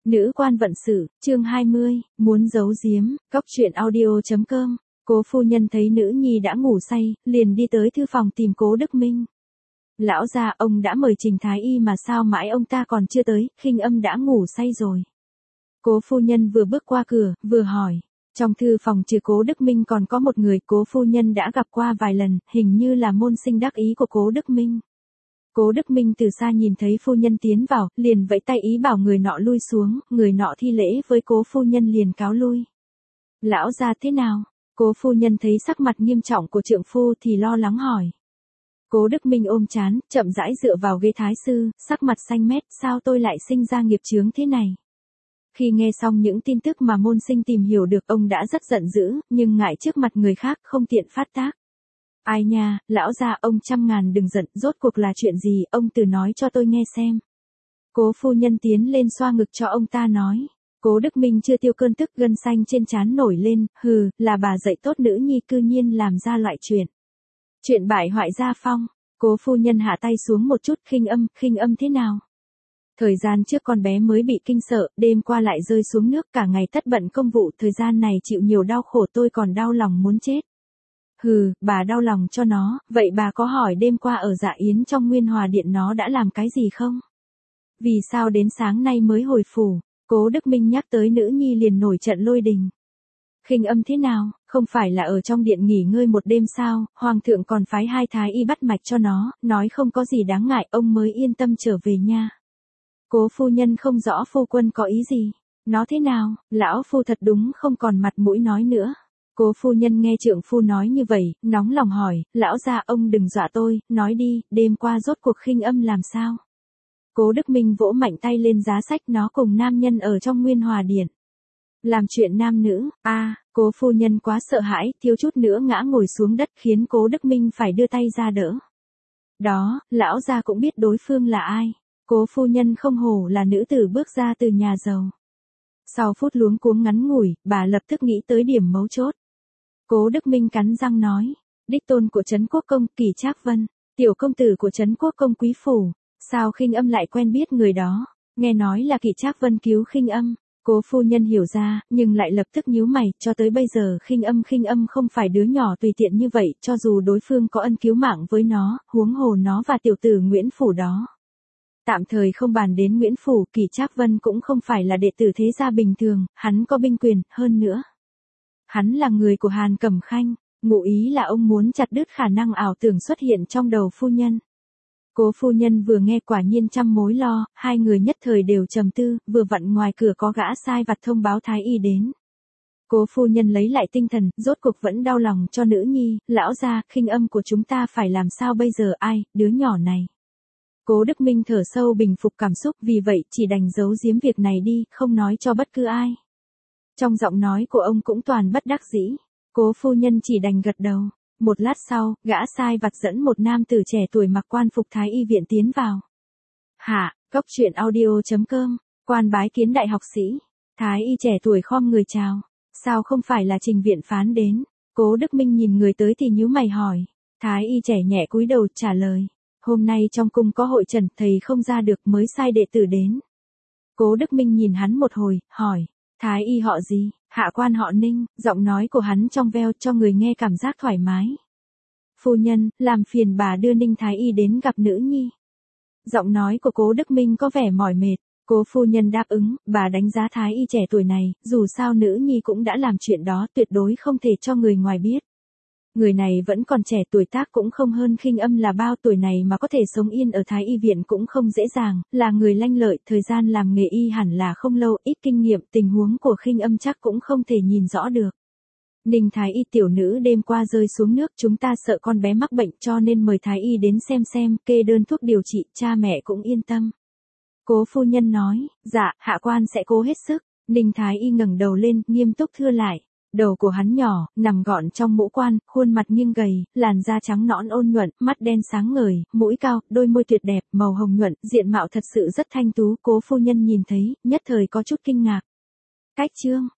Nữ quan vận sự, chương 20, muốn giấu giếm, cóc truyện audio.com. Cố phu nhân thấy nữ nhi đã ngủ say, liền đi tới thư phòng tìm Cố Đức Minh. Lão gia, ông đã mời Trình Thái Y mà sao mãi ông ta còn chưa tới, Khinh Âm đã ngủ say rồi. Cố phu nhân vừa bước qua cửa, vừa hỏi. Trong thư phòng trừ Cố Đức Minh còn có một người Cố phu nhân đã gặp qua vài lần, hình như là môn sinh đắc ý của Cố Đức Minh. Cố Đức Minh từ xa nhìn thấy phu nhân tiến vào, liền vẫy tay ý bảo người nọ lui xuống, người nọ thi lễ với Cố phu nhân liền cáo lui. Lão gia thế nào? Cố phu nhân thấy sắc mặt nghiêm trọng của trượng phu thì lo lắng hỏi. Cố Đức Minh ôm trán, chậm rãi dựa vào ghế thái sư, sắc mặt xanh mét, sao tôi lại sinh ra nghiệp chướng thế này? Khi nghe xong những tin tức mà môn sinh tìm hiểu được, ông đã rất giận dữ, nhưng ngại trước mặt người khác không tiện phát tác. Ai nha, lão gia, ông trăm ngàn đừng giận, rốt cuộc là chuyện gì, ông từ nói cho tôi nghe xem. Cố phu nhân tiến lên xoa ngực cho ông ta nói. Cố Đức Minh chưa tiêu cơn tức, gân xanh trên trán nổi lên, hừ, là bà dạy tốt nữ nhi cư nhiên làm ra loại chuyện. Chuyện bại hoại gia phong. Cố phu nhân hạ tay xuống một chút. Khinh Âm thế nào? Thời gian trước con bé mới bị kinh sợ, đêm qua lại rơi xuống nước, cả ngày tất bận công vụ, thời gian này chịu nhiều đau khổ, tôi còn đau lòng muốn chết. Hừ, bà đau lòng cho nó, vậy bà có hỏi đêm qua ở dạ yến trong Nguyên Hòa Điện nó đã làm cái gì không? Vì sao đến sáng nay mới hồi phủ? Cố Đức Minh nhắc tới nữ nhi liền nổi trận lôi đình. Khinh Âm thế nào, không phải là ở trong điện nghỉ ngơi một đêm sao, hoàng thượng còn phái 2 thái y bắt mạch cho nó, nói không có gì đáng ngại, ông mới yên tâm trở về nha. Cố phu nhân không rõ phu quân có ý gì. Nó thế nào, lão phu thật đúng không còn mặt mũi nói nữa. Cố phu nhân nghe trượng phu nói như vậy, nóng lòng hỏi, lão gia, ông đừng dọa tôi, nói đi, đêm qua rốt cuộc Khinh Âm làm sao? Cố Đức Minh vỗ mạnh tay lên giá sách, nó cùng nam nhân ở trong Nguyên Hòa Điện. Làm chuyện nam nữ, cố phu nhân quá sợ hãi, thiếu chút nữa ngã ngồi xuống đất khiến Cố Đức Minh phải đưa tay ra đỡ. Đó, lão gia cũng biết đối phương là ai. Cố phu nhân không hổ là nữ tử bước ra từ nhà giàu. Sau phút luống cuống ngắn ngủi, bà lập tức nghĩ tới điểm mấu chốt. Cố Đức Minh cắn răng nói, đích tôn của Trấn Quốc Công, Kỷ Trác Vân, tiểu công tử của Trấn Quốc Công quý phủ, sao Khinh Âm lại quen biết người đó? Nghe nói là Kỷ Trác Vân cứu Khinh Âm. Cố phu nhân hiểu ra, nhưng lại lập tức nhíu mày, cho tới bây giờ Khinh Âm không phải đứa nhỏ tùy tiện như vậy, cho dù đối phương có ân cứu mạng với nó, huống hồ nó và tiểu tử Nguyễn Phủ đó. Tạm thời không bàn đến Nguyễn Phủ, Kỷ Trác Vân cũng không phải là đệ tử thế gia bình thường, hắn có binh quyền, hơn nữa. Hắn là người của Hàn Cẩm Khanh, ngụ ý là ông muốn chặt đứt khả năng ảo tưởng xuất hiện trong đầu phu nhân. Cố phu nhân vừa nghe quả nhiên trăm mối lo, hai người nhất thời đều trầm tư, vừa vặn ngoài cửa có gã sai vặt thông báo thái y đến. Cố phu nhân lấy lại tinh thần, rốt cuộc vẫn đau lòng cho nữ nhi, lão gia, Khinh Âm của chúng ta phải làm sao bây giờ, đứa nhỏ này. Cố Đức Minh thở sâu bình phục cảm xúc, vì vậy chỉ đành giấu giếm việc này đi, không nói cho bất cứ ai. Trong giọng nói của ông cũng toàn bất đắc dĩ. Cố phu nhân chỉ đành gật đầu. Một lát sau, gã sai vặt dẫn một nam tử trẻ tuổi mặc quan phục thái y viện tiến vào. Hạ, cóc truyện audio.com, quan bái kiến đại học sĩ. Thái y trẻ tuổi khom người chào. Sao không phải là Trình viện phán đến? Cố Đức Minh nhìn người tới thì nhíu mày hỏi. Thái y trẻ nhẹ cúi đầu trả lời. Hôm nay trong cung có hội trần, thầy không ra được mới sai đệ tử đến. Cố Đức Minh nhìn hắn một hồi, hỏi. Thái y họ gì? Hạ quan họ Ninh, giọng nói của hắn trong veo cho người nghe cảm giác thoải mái. Phu nhân, làm phiền bà đưa Ninh Thái y đến gặp nữ nhi. Giọng nói của Cố Đức Minh có vẻ mỏi mệt. Cố phu nhân đáp ứng, bà đánh giá Thái y trẻ tuổi này, dù sao nữ nhi cũng đã làm chuyện đó, tuyệt đối không thể cho người ngoài biết. Người này vẫn còn trẻ, tuổi tác cũng không hơn Khinh Âm là bao, tuổi này mà có thể sống yên ở Thái y viện cũng không dễ dàng, là người lanh lợi, thời gian làm nghề y hẳn là không lâu, ít kinh nghiệm, tình huống của Khinh Âm chắc cũng không thể nhìn rõ được. Ninh Thái y, tiểu nữ đêm qua rơi xuống nước, chúng ta sợ con bé mắc bệnh cho nên mời Thái y đến xem, kê đơn thuốc điều trị, cha mẹ cũng yên tâm. Cố phu nhân nói, dạ, hạ quan sẽ cố hết sức. Ninh Thái y ngẩng đầu lên, nghiêm túc thưa lại. Đầu của hắn nhỏ, nằm gọn trong mũ quan, khuôn mặt nghiêng gầy, làn da trắng nõn ôn nhuận, mắt đen sáng ngời, mũi cao, đôi môi tuyệt đẹp, màu hồng nhuận, diện mạo thật sự rất thanh tú. Cố phu nhân nhìn thấy, nhất thời có chút kinh ngạc. Cách chương